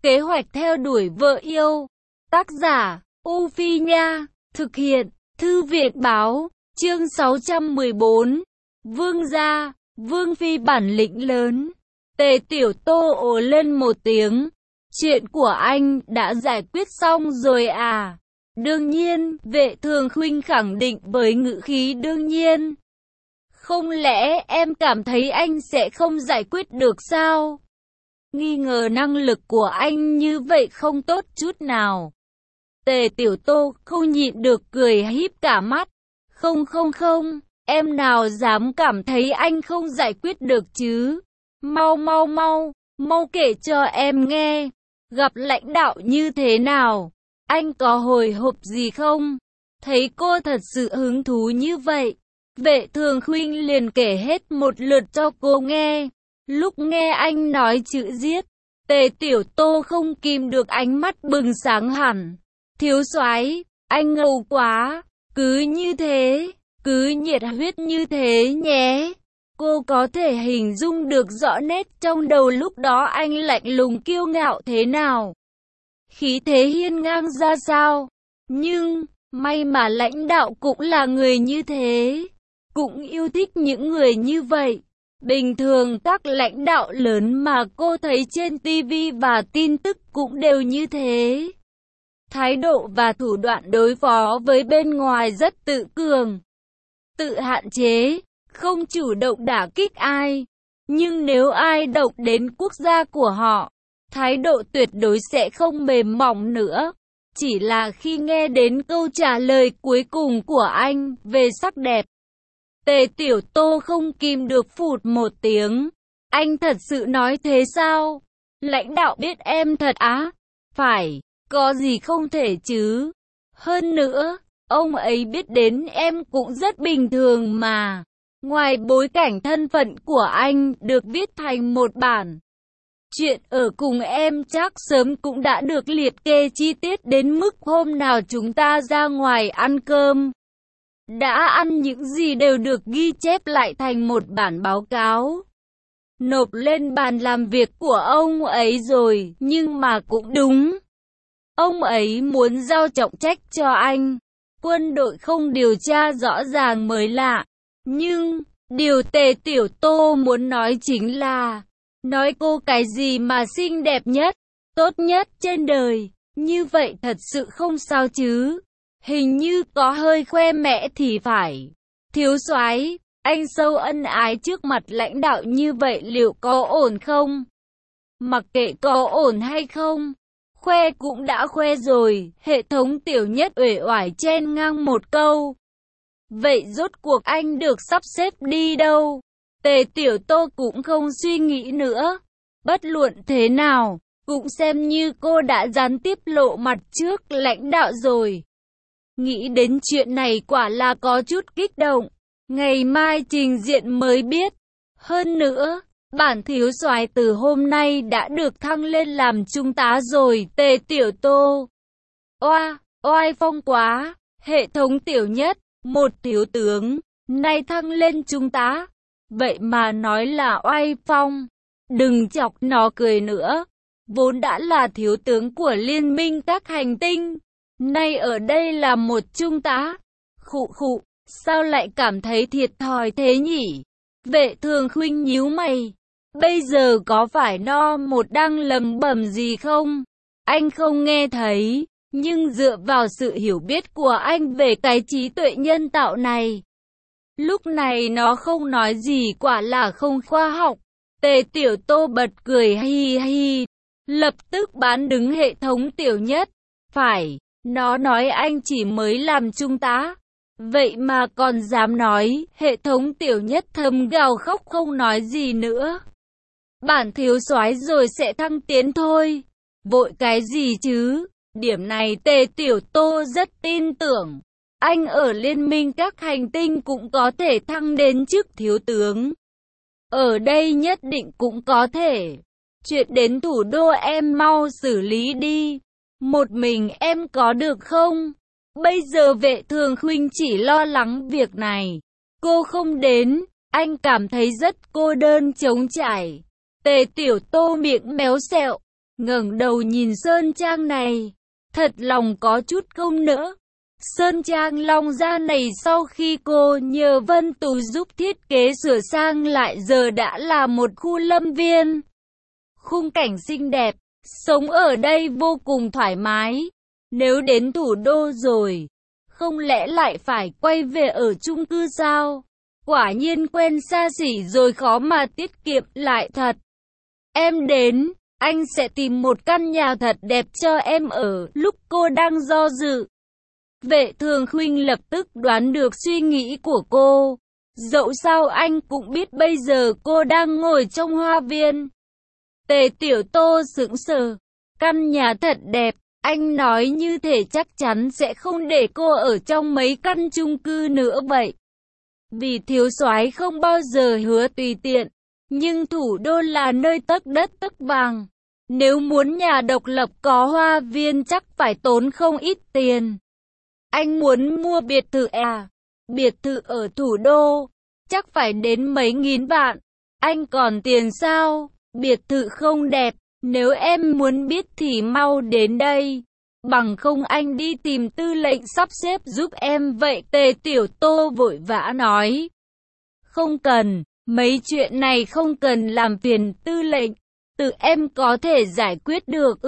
Kế hoạch theo đuổi vợ yêu. Tác giả, U Phi Nha. Thực hiện, Thư viện Báo. Chương 614. Vương gia, Vương Phi bản lĩnh lớn. Tề Tiểu Tô ồ lên một tiếng. Chuyện của anh đã giải quyết xong rồi à? Đương nhiên, Vệ Thường Khuynh khẳng định với ngữ khí đương nhiên. Không lẽ em cảm thấy anh sẽ không giải quyết được sao? Nghi ngờ năng lực của anh như vậy không tốt chút nào. Tề Tiểu Tô không nhịn được cười híp cả mắt. Không, em nào dám cảm thấy anh không giải quyết được chứ? Mau kể cho em nghe. Gặp lãnh đạo như thế nào? Anh có hồi hộp gì không? Thấy cô thật sự hứng thú như vậy, Vệ Thường Khuynh liền kể hết một lượt cho cô nghe. Lúc nghe anh nói chữ giết, Tề Tiểu Tô không kìm được ánh mắt bừng sáng hẳn. Thiếu soái, anh ngầu quá, cứ như thế, cứ nhiệt huyết như thế nhé. Cô có thể hình dung được rõ nét trong đầu lúc đó anh lạnh lùng kiêu ngạo thế nào, khí thế hiên ngang ra sao. Nhưng, may mà lãnh đạo cũng là người như thế, cũng yêu thích những người như vậy. Bình thường các lãnh đạo lớn mà cô thấy trên TV và tin tức cũng đều như thế. Thái độ và thủ đoạn đối phó với bên ngoài rất tự cường, tự hạn chế, không chủ động đả kích ai. Nhưng nếu ai động đến quốc gia của họ, thái độ tuyệt đối sẽ không mềm mỏng nữa. Chỉ là khi nghe đến câu trả lời cuối cùng của anh về sắc đẹp, Tề Tiểu Tô không kìm được phụt một tiếng. Anh thật sự nói thế sao? Lãnh đạo biết em thật á? Phải, có gì không thể chứ? Hơn nữa, ông ấy biết đến em cũng rất bình thường mà. Ngoài bối cảnh thân phận của anh được viết thành một bản, chuyện ở cùng em chắc sớm cũng đã được liệt kê chi tiết đến mức hôm nào chúng ta ra ngoài ăn cơm, đã ăn những gì đều được ghi chép lại thành một bản báo cáo, nộp lên bàn làm việc của ông ấy rồi. Nhưng mà cũng đúng, ông ấy muốn giao trọng trách cho anh. Quân đội không điều tra rõ ràng mới lạ. Nhưng, điều Tề Tiểu Tô muốn nói chính là, nói cô cái gì mà xinh đẹp nhất, tốt nhất trên đời, như vậy thật sự không sao chứ. Hình như có hơi khoe mẽ thì phải. Thiếu soái, anh sâu ân ái trước mặt lãnh đạo như vậy liệu có ổn không? Mặc kệ có ổn hay không, khoe cũng đã khoe rồi. Hệ thống Tiểu Nhất uể oải chen ngang một câu. Vậy rốt cuộc anh được sắp xếp đi đâu? Tề Tiểu Tô cũng không suy nghĩ nữa. Bất luận thế nào, cũng xem như cô đã gián tiếp lộ mặt trước lãnh đạo rồi. Nghĩ đến chuyện này quả là có chút kích động. Ngày mai trình diện mới biết. Hơn nữa, bản thiếu soái từ hôm nay đã được thăng lên làm trung tá rồi. Tề Tiểu Tô, oai phong quá. Hệ thống Tiểu Nhất, một thiếu tướng, nay thăng lên trung tá, vậy mà nói là oai phong. Đừng chọc nó cười nữa. Vốn đã là thiếu tướng của Liên minh các hành tinh, nay ở đây là một trung tá. Khụ, sao lại cảm thấy thiệt thòi thế nhỉ? Vệ Thường Khuynh nhíu mày. Bây giờ có phải no một đang lẩm bẩm gì không? Anh không nghe thấy, nhưng dựa vào sự hiểu biết của anh về cái trí tuệ nhân tạo này, lúc này nó không nói gì quả là không khoa học. Tề Tiểu Tô bật cười hi hi, lập tức bán đứng hệ thống Tiểu Nhất. Phải, nó nói anh chỉ mới làm trung tá, vậy mà còn dám nói. Hệ thống Tiểu Nhất thầm gào khóc không nói gì nữa. Bản thiếu soái rồi sẽ thăng tiến thôi, vội cái gì chứ? Điểm này Tề Tiểu Tô rất tin tưởng. Anh ở Liên minh các hành tinh cũng có thể thăng đến chức thiếu tướng. Ở đây nhất định cũng có thể. Chuyện đến thủ đô em mau xử lý đi. Một mình em có được không? Bây giờ Vệ Thường Khuynh chỉ lo lắng việc này. Cô không đến, anh cảm thấy rất cô đơn trống trải. Tề Tiểu Tô miệng méo xẹo. ngẩng đầu nhìn sơn trang này, thật lòng có chút không nỡ. Sơn trang Long Gia này sau khi cô nhờ Vân Tú giúp thiết kế sửa sang lại giờ đã là một khu lâm viên. Khung cảnh xinh đẹp, sống ở đây vô cùng thoải mái. Nếu đến thủ đô rồi, không lẽ lại phải quay về ở chung cư sao? Quả nhiên quen xa xỉ rồi khó mà tiết kiệm lại thật. Em đến, anh sẽ tìm một căn nhà thật đẹp cho em ở. Lúc cô đang do dự, Vệ Thường Khuynh lập tức đoán được suy nghĩ của cô. Dẫu sao anh cũng biết bây giờ cô đang ngồi trong hoa viên. Tề Tiểu Tô sững sờ. Căn nhà thật đẹp, anh nói như thể chắc chắn sẽ không để cô ở trong mấy căn chung cư nữa vậy. Vì thiếu soái không bao giờ hứa tùy tiện, nhưng thủ đô là nơi tấc đất tấc vàng. Nếu muốn nhà độc lập có hoa viên chắc phải tốn không ít tiền. Anh muốn mua biệt thự à? Biệt thự ở thủ đô, chắc phải đến mấy nghìn vạn. Anh còn tiền sao? Biệt thự không đẹp, nếu em muốn biết thì mau đến đây. Bằng không anh đi tìm tư lệnh sắp xếp giúp em vậy. Tề Tiểu Tô vội vã nói. Không cần, mấy chuyện này không cần làm phiền tư lệnh. Tự em có thể giải quyết được.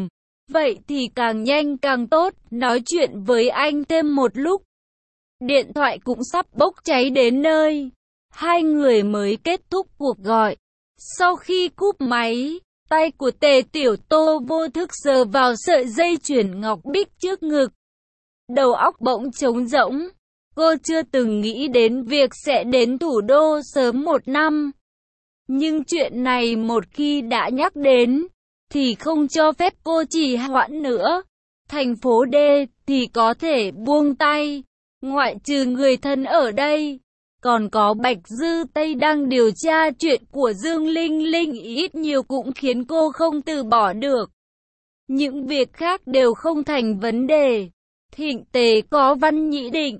Vậy thì càng nhanh càng tốt. Nói chuyện với anh thêm một lúc. Điện thoại cũng sắp bốc cháy đến nơi. Hai người mới kết thúc cuộc gọi. Sau khi cúp máy, tay của Tề Tiểu Tô vô thức sờ vào sợi dây chuyền ngọc bích trước ngực. Đầu óc bỗng trống rỗng. Cô chưa từng nghĩ đến việc sẽ đến thủ đô sớm một năm. Nhưng chuyện này một khi đã nhắc đến, thì không cho phép cô trì hoãn nữa. Thành phố D thì có thể buông tay, ngoại trừ người thân ở đây. Còn có Bạch Dư Tây đang điều tra chuyện của Dương Linh Linh, ít nhiều cũng khiến cô không từ bỏ được. Những việc khác đều không thành vấn đề. Thịnh Tế có Văn Nhĩ Định,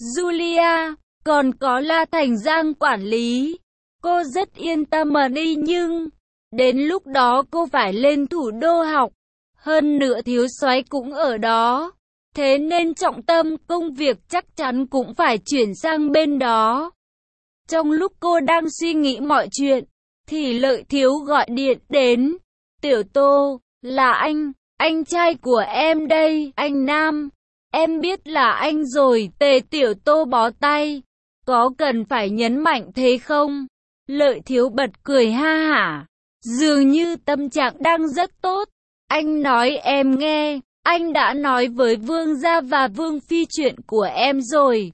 Julia, còn có La Thành Giang quản lý. Cô rất yên tâm mà đi, nhưng đến lúc đó cô phải lên thủ đô học. Hơn nữa thiếu soái cũng ở đó. Thế nên trọng tâm công việc chắc chắn cũng phải chuyển sang bên đó. Trong lúc cô đang suy nghĩ mọi chuyện, thì Lợi Thiếu gọi điện đến. Tiểu Tô, là anh trai của em đây, anh Nam. Em biết là anh rồi. Tề Tiểu Tô bó tay. Có cần phải nhấn mạnh thế không? Lợi Thiếu bật cười ha hả. Dường như tâm trạng đang rất tốt. Anh nói em nghe, anh đã nói với Vương gia và Vương phi chuyện của em rồi.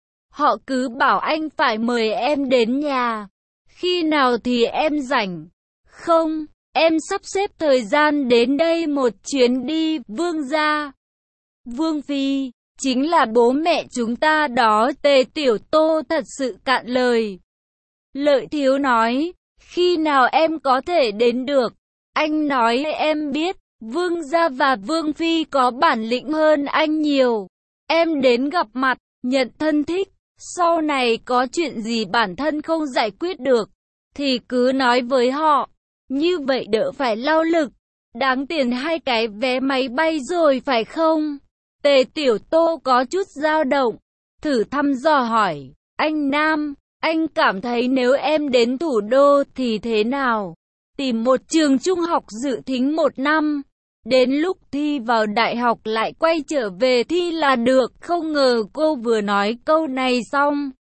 Họ cứ bảo anh phải mời em đến nhà. Khi nào thì em rảnh? Không, em sắp xếp thời gian đến đây một chuyến đi. Vương gia, Vương phi, chính là bố mẹ chúng ta đó. Tề Tiểu Tô thật sự cạn lời. Lợi Thiếu nói, khi nào em có thể đến được? Anh nói em biết, Vương gia và Vương phi có bản lĩnh hơn anh nhiều. Em đến gặp mặt, nhận thân thích. Sau này có chuyện gì bản thân không giải quyết được, thì cứ nói với họ. Như vậy đỡ phải lao lực. Đáng tiền 2 cái vé máy bay rồi phải không? Tề Tiểu Tô có chút dao động. Thử thăm dò hỏi. Anh Nam, anh cảm thấy nếu em đến thủ đô thì thế nào? Tìm một trường trung học dự thính 1 năm. Đến lúc thi vào đại học lại quay trở về thi là được. Không ngờ cô vừa nói câu này xong,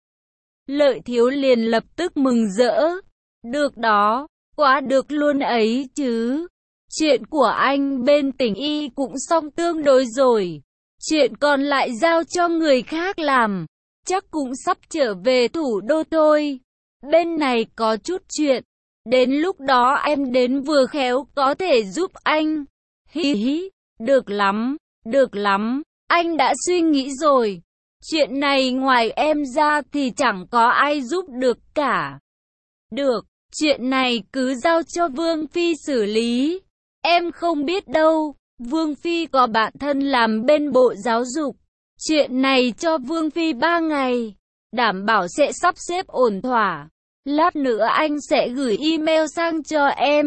Lợi Thiếu liền lập tức mừng rỡ. Được đó, quá được luôn ấy chứ. Chuyện của anh bên tỉnh Y cũng xong tương đối rồi. Chuyện còn lại giao cho người khác làm. Chắc cũng sắp trở về thủ đô thôi. Bên này có chút chuyện. Đến lúc đó em đến vừa khéo có thể giúp anh. Hi hi, được lắm, được lắm. Anh đã suy nghĩ rồi. Chuyện này ngoài em ra thì chẳng có ai giúp được cả. Được, chuyện này cứ giao cho Vương phi xử lý. Em không biết đâu, Vương phi có bạn thân làm bên Bộ Giáo dục. Chuyện này cho Vương phi 3 ngày, đảm bảo sẽ sắp xếp ổn thỏa. Lát nữa anh sẽ gửi email sang cho em.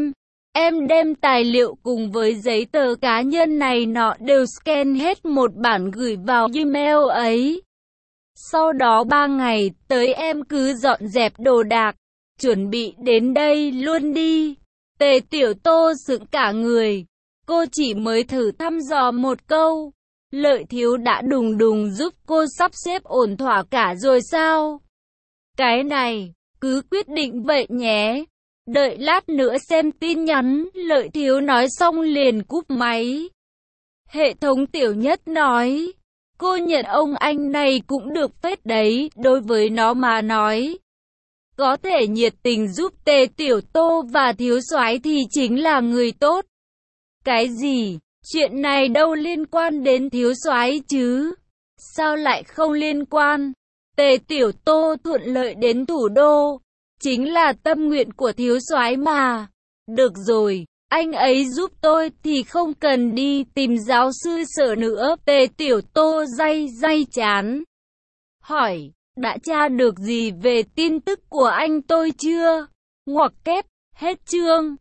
Em đem tài liệu cùng với giấy tờ cá nhân này nọ đều scan hết một bản gửi vào email ấy. Sau đó 3 ngày, tới em cứ dọn dẹp đồ đạc, chuẩn bị đến đây luôn đi. Tề Tiểu Tô sững cả người. Cô chỉ mới thử thăm dò một câu. Lợi Thiếu đã đùng đùng giúp cô sắp xếp ổn thỏa cả rồi sao? Cái này, cứ quyết định vậy nhé. Đợi lát nữa xem tin nhắn, Lợi Thiếu nói xong liền cúp máy. Hệ thống Tiểu Nhất nói, cô nhận ông anh này cũng được phết đấy, đối với nó mà nói. Có thể nhiệt tình giúp Tề Tiểu Tô và Thiếu Soái thì chính là người tốt. Cái gì? Chuyện này đâu liên quan đến Thiếu Soái chứ? Sao lại không liên quan? Tề Tiểu Tô thuận lợi đến thủ đô, chính là tâm nguyện của Thiếu Soái mà. Được rồi, anh ấy giúp tôi thì không cần đi tìm giáo sư Sở nữa. Tề Tiểu Tô day chán. Hỏi, đã tra được gì về tin tức của anh tôi chưa? Ngoặc kép, hết chương.